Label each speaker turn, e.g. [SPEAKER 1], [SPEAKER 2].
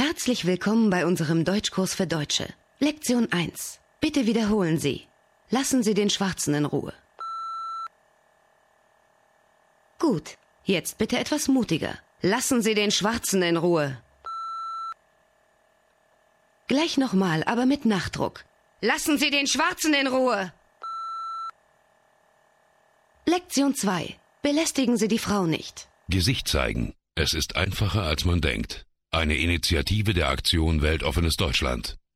[SPEAKER 1] Herzlich willkommen bei unserem Deutschkurs für Deutsche. Lektion 1. Bitte wiederholen Sie. Lassen Sie den Schwarzen in Ruhe. Gut, jetzt bitte etwas mutiger. Lassen Sie den Schwarzen in Ruhe. Gleich nochmal, aber mit Nachdruck. Lassen Sie den Schwarzen in Ruhe. Lektion 2. Belästigen Sie die Frau nicht.
[SPEAKER 2] Gesicht zeigen. Es ist einfacher, als man denkt. Eine Initiative der Aktion Weltoffenes Deutschland.